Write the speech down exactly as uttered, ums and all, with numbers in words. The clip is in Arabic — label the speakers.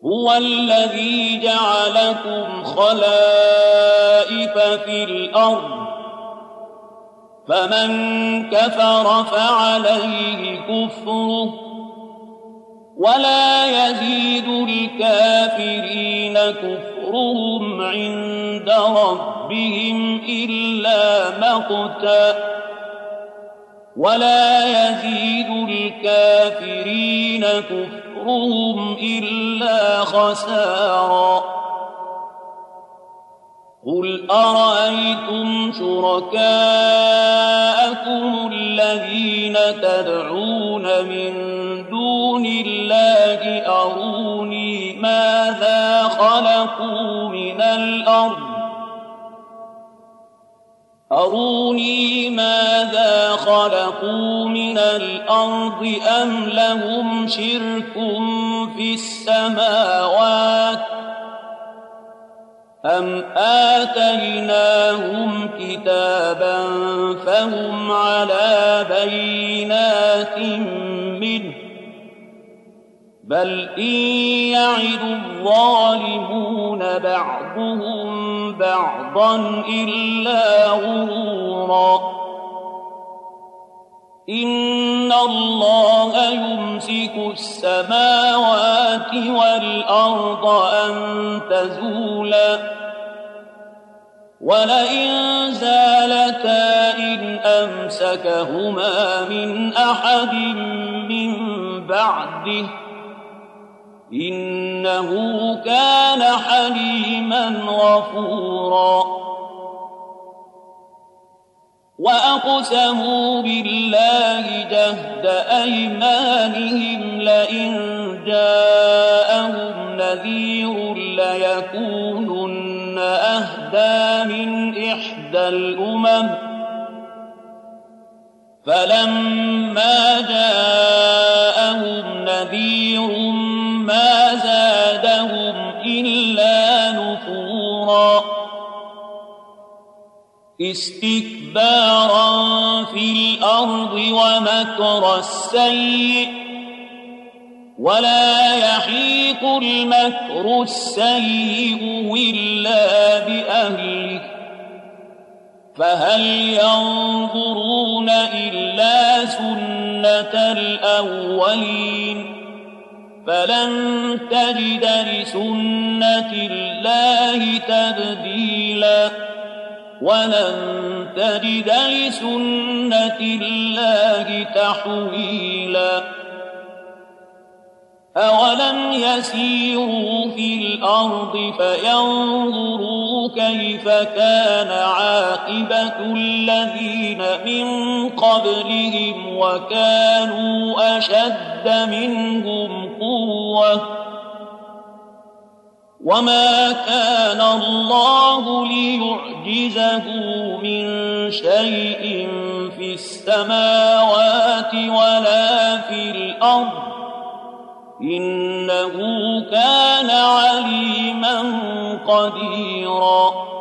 Speaker 1: هو الذي جعلكم خلائف في الأرض فمن كفر فعليه كفره ولا يزيد الكافرين كفرهم عند ربهم إلا مقتا ولا يزيد الكافرين كفرهم إلا خسارا قل أرأيتم شركاءكم الذين تدعون من دون الله أروني ماذا خلقوا من الأرض أروني ماذا خلقوا من الأرض أم لهم شرك في السماوات أم آتيناهم كتابا فهم على بينات منه بل إن يعد الظالمون بعضهم بعضا إلا غرورا إن الله يمسك السماوات والأرض أن تزولا ولئن زالتا إن أمسكهما من أحد من بعده إنه كان حليما غفورا وأقسموا بالله جهد أيمانهم لئن جاءهم نذير ليكونن أهدى من إحدى الأمم فلما جاءهم نذير ما زادهم إلا نفورا استكبارا في الأرض ومكر السيء ولا يحيق المكر السيء إلا بأهله فهل ينظرون إلا سنة الأولين فلن تجد لسنة الله تبديلا ولن تجد لسنة الله تحويلا أولم يسيروا في الأرض فينظروا كيف كان عاقبة الذين من قبلهم وكانوا أشد منهم قوة وما كان الله ليعجزه من شيء في السماوات ولا في الأرض إنه كان عليما قديرا